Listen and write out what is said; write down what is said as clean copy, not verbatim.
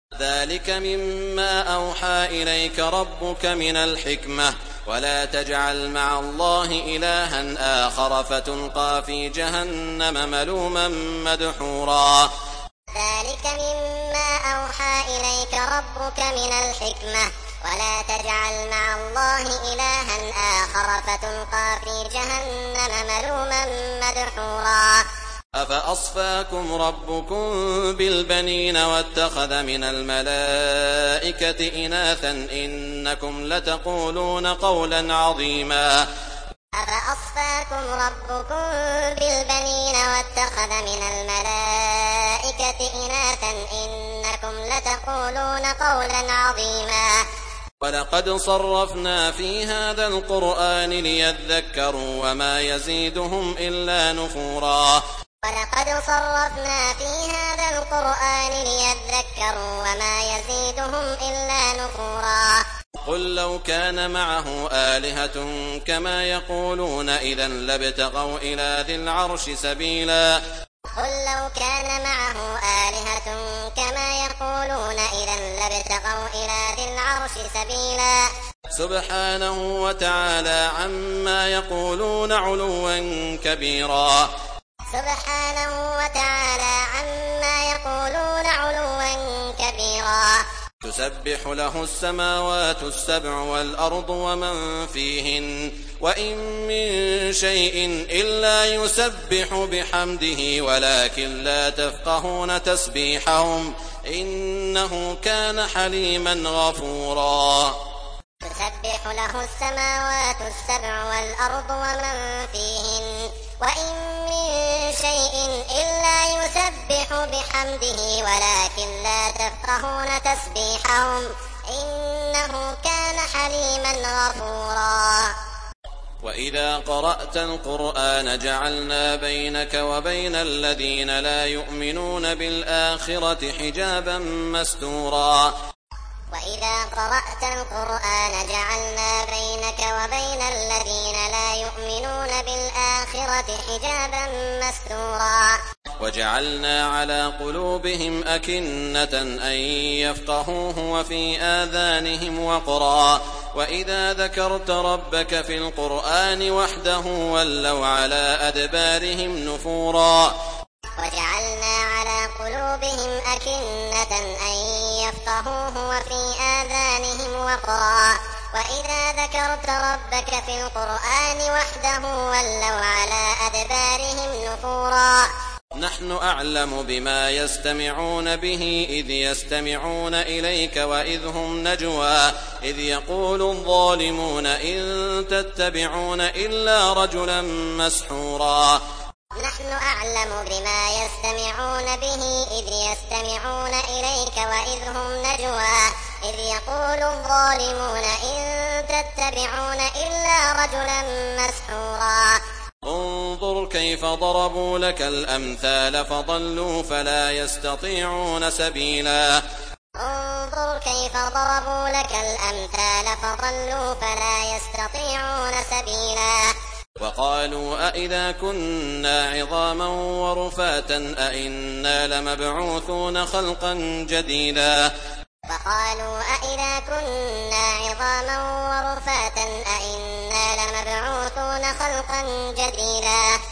ذلك مما أوحى إليك ربك من الحكمة ولا تجعل مع الله إلها آخر فتلقى في جهنم ملوما مدحورا ذلك مما أوحى إليك ربك من الحكمة ولا تجعل مع الله إلها آخر فتلقى في جهنم ملوما مدحورا أفأصفاكم ربكم بالبنين واتخذ من الملائكة إناثا إنكم لتقولون قولا عظيما أفأصفاكم ربكم بالبنين واتخذ من الملائكة إناثا إنكم لتقولون قولا عظيما ولقد صرفنا في هذا القرآن ليذكروا وما يزيدهم إلا نفورا ولقد صرفنا في هذا القرآن ليذكروا وما يزيدهم إلا نفورا قل لو كان معه آلهة كما يقولون إذا لابتغوا إلى ذي العرش سبيلا قل لو كان معه آلهة كما يقولون إذا لابتغوا إلى ذي العرش سبيلا سبحانه وتعالى عما يقولون علوا كبيرا سبحانه وتعالى عما يقولون علوا كبيرا تسبح له السماوات السبع والأرض ومن فيهن وإن من شيء إلا يسبح بحمده ولكن لا تفقهون تسبيحهم إنه كان حليما غفورا تسبح له السماوات السبع والأرض ومن فيهن وإن من شيء إلا يسبح بحمده ولكن لا تفقهون تسبيحهم إنه كان حليما غفورا وإذا قرأت القرآن جعلنا بينك وبين الذين لا يؤمنون بالآخرة حجابا مستورا وإذا قرأت القرآن جعلنا بينك وبين الذين لا يؤمنون بالآخرة حجابا مستورا وجعلنا على قلوبهم أكنة أن يفقهوه وفي آذانهم وقرا وإذا ذكرت ربك في القرآن وحده ولوا على أدبارهم نفورا وجعلنا على قلوبهم أكنة أن يفقهوه وفي آذانهم وقرا وإذا ذكرت ربك في القرآن وحده ولوا على أدبارهم نفورا نحن أعلم بما يستمعون به إذ يستمعون إليك وإذ هم نجوى إذ يقول الظالمون إن تتبعون إلا رجلا مسحورا نحن أعلم بما يستمعون به إذ يستمعون إليك وإذ هم نجوى إذ يقول الظالمون إن تتبعون إلا رجلا مسحورا انظر كيف ضربوا لك الأمثال فضلوا فلا يستطيعون سبيلا انظر كيف ضربوا لك الأمثال فضلوا فلا يستطيعون سبيلا وقالوا أئذا كنا عظاما ورفاتا أئنا لمبعوثون خلقا جديدا وقالوا أئذا كنا عظاما ورفاتا أئنا لمبعوثون خلقا جديدا